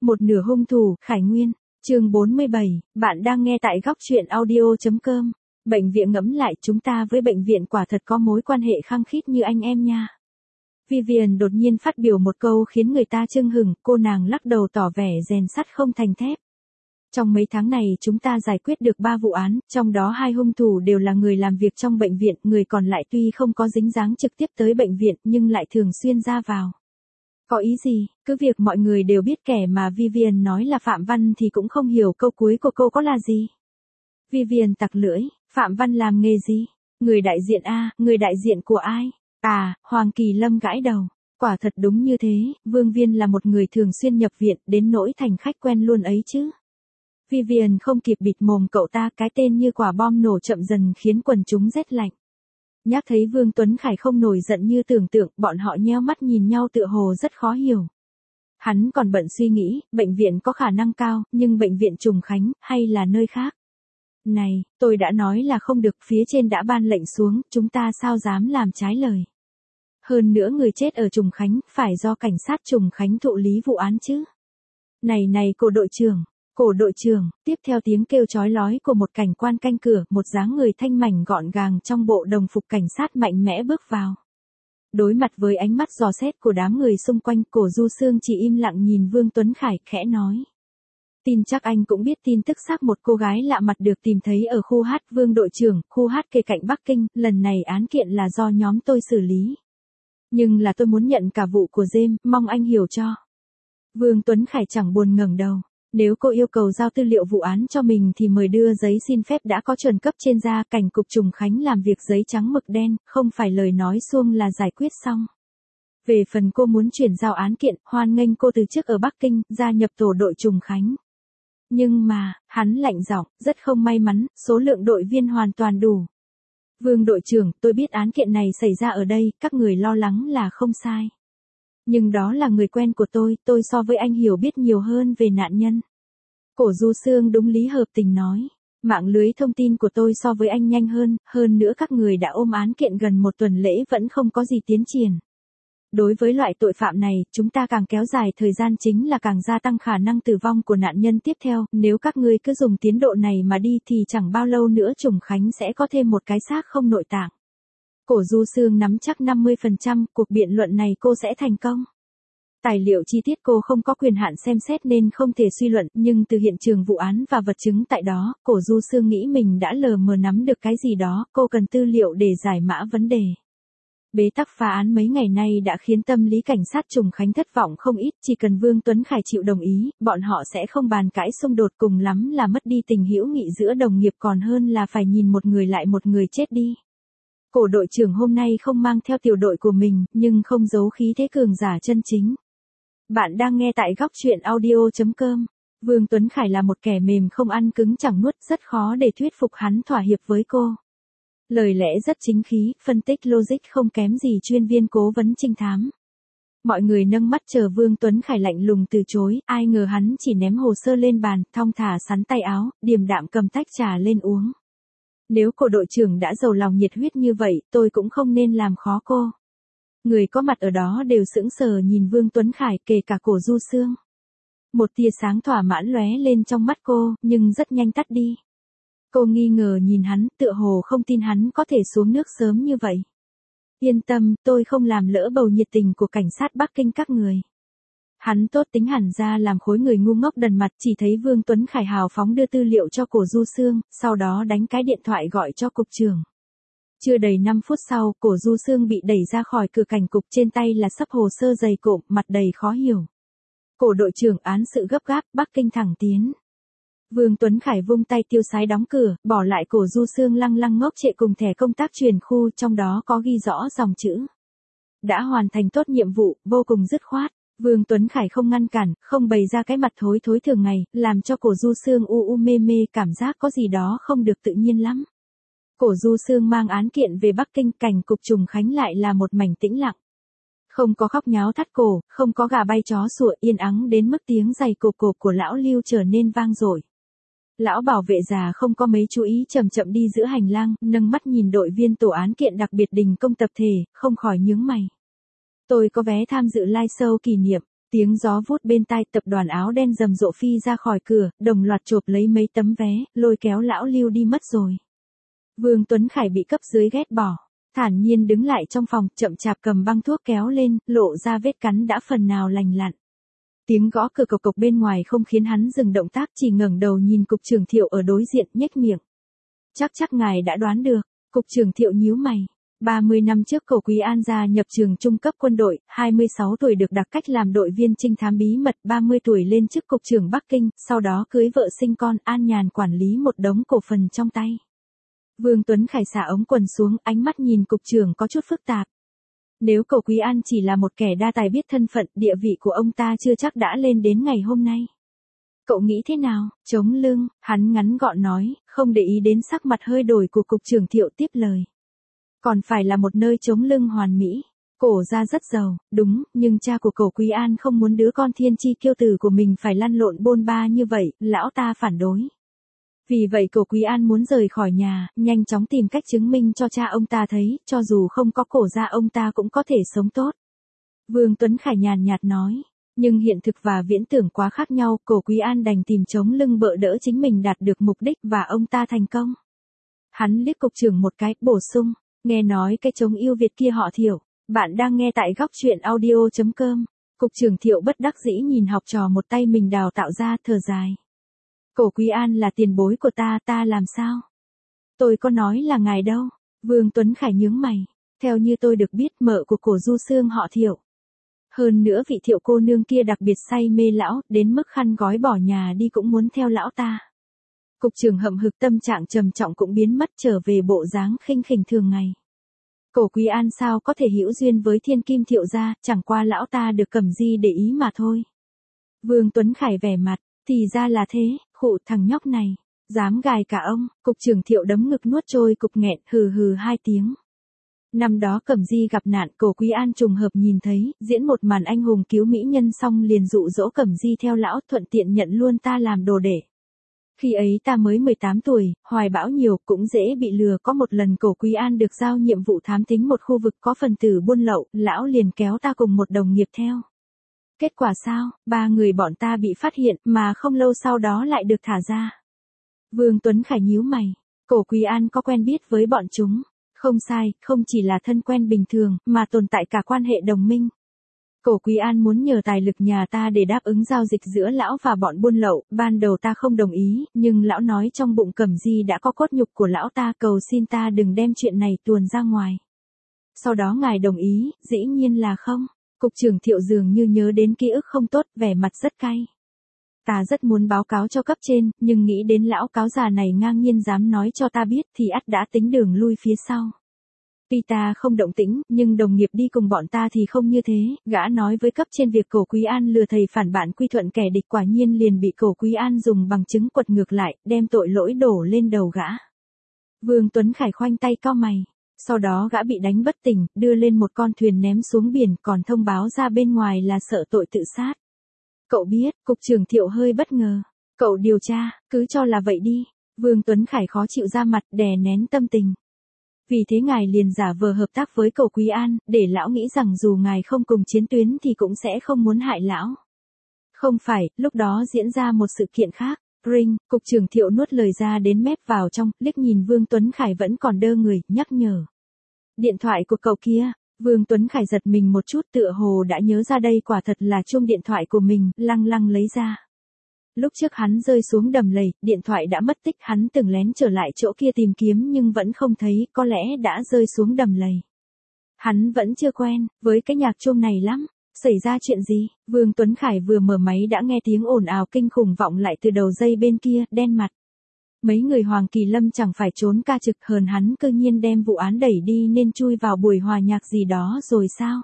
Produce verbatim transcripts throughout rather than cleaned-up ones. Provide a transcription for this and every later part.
Một nửa hung thủ, Khải Nguyên, chương bốn mươi bảy, bạn đang nghe tại góc truyện audio.com. Bệnh viện ngẫm lại, chúng ta với bệnh viện quả thật có mối quan hệ khăng khít như anh em nha. Vivian đột nhiên phát biểu một câu khiến người ta chưng hửng, cô nàng lắc đầu tỏ vẻ rèn sắt không thành thép. Trong mấy tháng này chúng ta giải quyết được ba vụ án, trong đó hai hung thủ đều là người làm việc trong bệnh viện, người còn lại tuy không có dính dáng trực tiếp tới bệnh viện nhưng lại thường xuyên ra vào. Có ý gì, cứ việc mọi người đều biết kẻ mà Vivian nói là Phạm Văn thì cũng không hiểu câu cuối của cô có là gì. Vivian tặc lưỡi, Phạm Văn làm nghề gì? Người đại diện a, người đại diện của ai? À, Hoàng Kỳ Lâm gãi đầu. Quả thật đúng như thế, Vương Viên là một người thường xuyên nhập viện, đến nỗi thành khách quen luôn ấy chứ. Vivian không kịp bịt mồm cậu ta, cái tên như quả bom nổ chậm dần khiến quần chúng rét lạnh. Nhắc thấy Vương Tuấn Khải không nổi giận như tưởng tượng, bọn họ nheo mắt nhìn nhau tựa hồ rất khó hiểu. Hắn còn bận suy nghĩ, bệnh viện có khả năng cao, nhưng bệnh viện Trùng Khánh, hay là nơi khác? Này, tôi đã nói là không được, phía trên đã ban lệnh xuống, chúng ta sao dám làm trái lời. Hơn nữa người chết ở Trùng Khánh, phải do cảnh sát Trùng Khánh thụ lý vụ án chứ. Này này cô đội trưởng. Cổ đội trưởng, tiếp theo tiếng kêu chói lói của một cảnh quan canh cửa, một dáng người thanh mảnh gọn gàng trong bộ đồng phục cảnh sát mạnh mẽ bước vào. Đối mặt với ánh mắt dò xét của đám người xung quanh, Cổ Du Sương chỉ im lặng nhìn Vương Tuấn Khải, khẽ nói. Tin chắc anh cũng biết tin tức xác một cô gái lạ mặt được tìm thấy ở khu hát. Vương đội trưởng, khu hát kề cạnh Bắc Kinh, lần này án kiện là do nhóm tôi xử lý. Nhưng là tôi muốn nhận cả vụ của James, mong anh hiểu cho. Vương Tuấn Khải chẳng buồn ngẩng đầu. Nếu cô yêu cầu giao tư liệu vụ án cho mình thì mời đưa giấy xin phép đã có chuẩn cấp trên ra, cảnh cục Trùng Khánh làm việc giấy trắng mực đen, không phải lời nói suông là giải quyết xong. Về phần cô muốn chuyển giao án kiện, hoan nghênh cô từ chức ở Bắc Kinh, gia nhập tổ đội Trùng Khánh. Nhưng mà, hắn lạnh giọng, rất không may mắn, số lượng đội viên hoàn toàn đủ. Vương đội trưởng, tôi biết án kiện này xảy ra ở đây, các người lo lắng là không sai. Nhưng đó là người quen của tôi, tôi so với anh hiểu biết nhiều hơn về nạn nhân. Cổ Du Sương đúng lý hợp tình nói. Mạng lưới thông tin của tôi so với anh nhanh hơn, hơn nữa các người đã ôm án kiện gần một tuần lễ vẫn không có gì tiến triển. Đối với loại tội phạm này, chúng ta càng kéo dài thời gian chính là càng gia tăng khả năng tử vong của nạn nhân tiếp theo, nếu các ngươi cứ dùng tiến độ này mà đi thì chẳng bao lâu nữa Trùng Khánh sẽ có thêm một cái xác không nội tạng. Cổ Du Sương nắm chắc năm mươi phần trăm, cuộc biện luận này cô sẽ thành công. Tài liệu chi tiết cô không có quyền hạn xem xét nên không thể suy luận, nhưng từ hiện trường vụ án và vật chứng tại đó, Cổ Du Sương nghĩ mình đã lờ mờ nắm được cái gì đó, cô cần tư liệu để giải mã vấn đề. Bế tắc phá án mấy ngày nay đã khiến tâm lý cảnh sát Trùng Khánh thất vọng không ít, chỉ cần Vương Tuấn Khải chịu đồng ý, bọn họ sẽ không bàn cãi xung đột, cùng lắm là mất đi tình hữu nghị giữa đồng nghiệp còn hơn là phải nhìn một người lại một người chết đi. Cổ đội trưởng hôm nay không mang theo tiểu đội của mình, nhưng không giấu khí thế cường giả chân chính. Bạn đang nghe tại góc truyện audio.com. Vương Tuấn Khải là một kẻ mềm không ăn cứng chẳng nuốt, rất khó để thuyết phục hắn thỏa hiệp với cô. Lời lẽ rất chính khí, phân tích logic không kém gì chuyên viên cố vấn trinh thám. Mọi người nâng mắt chờ Vương Tuấn Khải lạnh lùng từ chối, ai ngờ hắn chỉ ném hồ sơ lên bàn, thong thả sắn tay áo, điềm đạm cầm tách trà lên uống. Nếu cổ đội trưởng đã giàu lòng nhiệt huyết như vậy, tôi cũng không nên làm khó cô. Người có mặt ở đó đều sững sờ nhìn Vương Tuấn Khải, kể cả Cổ Du Sương. Một tia sáng thỏa mãn lóe lên trong mắt cô, nhưng rất nhanh tắt đi. Cô nghi ngờ nhìn hắn, tựa hồ không tin hắn có thể xuống nước sớm như vậy. Yên tâm, tôi không làm lỡ bầu nhiệt tình của cảnh sát Bắc Kinh các người. Hắn tốt tính hẳn ra làm khối người ngu ngốc đần mặt, chỉ thấy Vương Tuấn Khải hào phóng đưa tư liệu cho Cổ Du Sương, sau đó đánh cái điện thoại gọi cho cục trưởng. Chưa đầy năm phút sau, Cổ Du Sương bị đẩy ra khỏi cửa cảnh cục, trên tay là xấp hồ sơ dày cộm, mặt đầy khó hiểu. Cổ đội trưởng, án sự gấp gáp, Bắc Kinh thẳng tiến. Vương Tuấn Khải vung tay tiêu sái đóng cửa, bỏ lại Cổ Du Sương lăng lăng ngốc trệ cùng thẻ công tác truyền khu, trong đó có ghi rõ dòng chữ. Đã hoàn thành tốt nhiệm vụ, vô cùng dứt khoát. Vương Tuấn Khải không ngăn cản, không bày ra cái mặt thối thối thường ngày, làm cho Cổ Du Sương u u mê mê, cảm giác có gì đó không được tự nhiên lắm. Cổ Du Sương mang án kiện về Bắc Kinh, cảnh cục Trùng Khánh lại là một mảnh tĩnh lặng. Không có khóc nháo thắt cổ, không có gà bay chó sủa, yên ắng đến mức tiếng giày cộp cộp của lão Lưu trở nên vang dội. Lão bảo vệ già không có mấy chú ý, chậm chậm đi giữa hành lang, nâng mắt nhìn đội viên tổ án kiện đặc biệt đình công tập thể, không khỏi nhướng mày. Tôi có vé tham dự live show kỷ niệm. Tiếng gió vút bên tai, tập đoàn áo đen rầm rộ phi ra khỏi cửa, đồng loạt chộp lấy mấy tấm vé, lôi kéo lão Lưu đi mất rồi. Vương Tuấn Khải bị cấp dưới ghét bỏ, thản nhiên đứng lại trong phòng, chậm chạp cầm băng thuốc kéo lên, lộ ra vết cắn đã phần nào lành lặn. Tiếng gõ cửa cộc cộc bên ngoài không khiến hắn dừng động tác, chỉ ngẩng đầu nhìn cục trưởng Thiệu ở đối diện, nhếch miệng. Chắc chắc ngài đã đoán được. Cục trưởng Thiệu nhíu mày. ba mươi năm trước Cổ Quý An gia nhập trường trung cấp quân đội, hai mươi sáu tuổi được đặc cách làm đội viên trinh thám bí mật, ba mươi tuổi lên chức cục trưởng Bắc Kinh, sau đó cưới vợ sinh con, an nhàn quản lý một đống cổ phần trong tay. Vương Tuấn Khải xả ống quần xuống, ánh mắt nhìn cục trưởng có chút phức tạp. Nếu Cổ Quý An chỉ là một kẻ đa tài biết thân phận, địa vị của ông ta chưa chắc đã lên đến ngày hôm nay. Cậu nghĩ thế nào? Chống lưng, hắn ngắn gọn nói, không để ý đến sắc mặt hơi đổi của cục trưởng Thiệu, tiếp lời. Còn phải là một nơi chống lưng hoàn mỹ. Cổ gia rất giàu, đúng, nhưng cha của Cổ Quý An không muốn đứa con thiên chi kiêu tử của mình phải lăn lộn bôn ba như vậy, lão ta phản đối. Vì vậy Cổ Quý An muốn rời khỏi nhà, nhanh chóng tìm cách chứng minh cho cha ông ta thấy, cho dù không có Cổ gia ông ta cũng có thể sống tốt. Vương Tuấn Khải nhàn nhạt nói, nhưng hiện thực và viễn tưởng quá khác nhau, Cổ Quý An đành tìm chống lưng bợ đỡ chính mình đạt được mục đích và ông ta thành công. Hắn liếc cục trưởng một cái, bổ sung, nghe nói cái chống yêu Việt kia họ Thiệu, bạn đang nghe tại góc truyện audio chấm com. Cục trưởng Thiệu bất đắc dĩ nhìn học trò một tay mình đào tạo ra, thở dài. Cổ Quý An là tiền bối của ta, ta làm sao? Tôi có nói là ngài đâu. Vương Tuấn Khải nhướng mày. Theo như tôi được biết, mợ của Cổ Du Sương họ Thiệu. Hơn nữa vị Thiệu cô nương kia đặc biệt say mê lão, đến mức khăn gói bỏ nhà đi cũng muốn theo lão ta. Cục trưởng hậm hực, tâm trạng trầm trọng cũng biến mất, trở về bộ dáng khinh khỉnh thường ngày. Cổ Quý An sao có thể hữu duyên với thiên kim Thiệu gia, chẳng qua lão ta được Cẩm Di để ý mà thôi. Vương Tuấn Khải vẻ mặt, thì ra là thế, khụ, thằng nhóc này, dám gài cả ông. Cục trưởng Thiệu đấm ngực nuốt trôi cục nghẹn, hừ hừ hai tiếng. Năm đó Cẩm Di gặp nạn, Cổ Quý An trùng hợp nhìn thấy, diễn một màn anh hùng cứu mỹ nhân xong liền dụ dỗ Cẩm Di theo lão, thuận tiện nhận luôn ta làm đồ đệ. Khi ấy ta mới mười tám tuổi, hoài bão nhiều, cũng dễ bị lừa. Có một lần Cổ Quý An được giao nhiệm vụ thám thính một khu vực có phần tử buôn lậu, lão liền kéo ta cùng một đồng nghiệp theo. Kết quả sao? Ba người bọn ta bị phát hiện, mà không lâu sau đó lại được thả ra. Vương Tuấn Khải nhíu mày. Cổ Quý An có quen biết với bọn chúng. Không sai, không chỉ là thân quen bình thường, mà tồn tại cả quan hệ đồng minh. Cổ Quý An muốn nhờ tài lực nhà ta để đáp ứng giao dịch giữa lão và bọn buôn lậu, ban đầu ta không đồng ý, nhưng lão nói trong bụng Cẩm Di đã có cốt nhục của lão ta, cầu xin ta đừng đem chuyện này tuồn ra ngoài. Sau đó ngài đồng ý, dĩ nhiên là không. Cục trưởng Thiệu dường như nhớ đến ký ức không tốt, vẻ mặt rất cay. Ta rất muốn báo cáo cho cấp trên, nhưng nghĩ đến lão cáo già này ngang nhiên dám nói cho ta biết thì ắt đã tính đường lui phía sau. Tuy ta không động tĩnh, nhưng đồng nghiệp đi cùng bọn ta thì không như thế, gã nói với cấp trên việc Cổ Quý An lừa thầy phản bạn quy thuận kẻ địch, quả nhiên liền bị Cổ Quý An dùng bằng chứng quật ngược lại, đem tội lỗi đổ lên đầu gã. Vương Tuấn Khải khoanh tay cau mày. Sau đó gã bị đánh bất tỉnh, đưa lên một con thuyền ném xuống biển, còn thông báo ra bên ngoài là sợ tội tự sát. Cậu biết, cục trưởng Thiệu hơi bất ngờ. Cậu điều tra, cứ cho là vậy đi. Vương Tuấn Khải khó chịu ra mặt, đè nén tâm tình. Vì thế ngài liền giả vờ hợp tác với Cổ Quý An, để lão nghĩ rằng dù ngài không cùng chiến tuyến thì cũng sẽ không muốn hại lão. Không phải, lúc đó diễn ra một sự kiện khác. Ring, cục trưởng Thiệu nuốt lời ra đến mép vào trong, liếc nhìn Vương Tuấn Khải vẫn còn đơ người, nhắc nhở. Điện thoại của cậu kia. Vương Tuấn Khải giật mình một chút, tựa hồ đã nhớ ra đây quả thật là chuông điện thoại của mình, lăng lăng lấy ra. Lúc trước hắn rơi xuống đầm lầy, điện thoại đã mất tích, hắn từng lén trở lại chỗ kia tìm kiếm nhưng vẫn không thấy, có lẽ đã rơi xuống đầm lầy. Hắn vẫn chưa quen với cái nhạc chuông này lắm. Xảy ra chuyện gì? Vương Tuấn Khải vừa mở máy đã nghe tiếng ồn ào kinh khủng vọng lại từ đầu dây bên kia, đen mặt. Mấy người Hoàng Kỳ Lâm chẳng phải trốn ca trực, hờn hắn cơ nhiên đem vụ án đẩy đi nên chui vào buổi hòa nhạc gì đó rồi sao?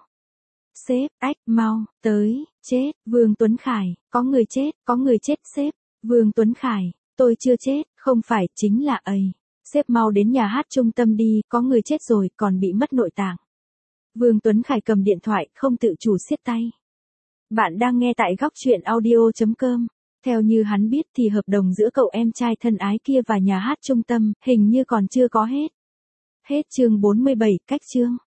Sếp, ách, mau, tới, chết, Vương Tuấn Khải, có người chết, có người chết sếp. Vương Tuấn Khải, tôi chưa chết, không phải, chính là ầy. Sếp mau đến nhà hát trung tâm đi, có người chết rồi, còn bị mất nội tạng. Vương Tuấn Khải cầm điện thoại, không tự chủ siết tay. Bạn đang nghe tại góc truyện audio chấm com. Theo như hắn biết thì hợp đồng giữa cậu em trai thân ái kia và nhà hát trung tâm, hình như còn chưa có hết. Hết chương bốn mươi bảy, cách chương.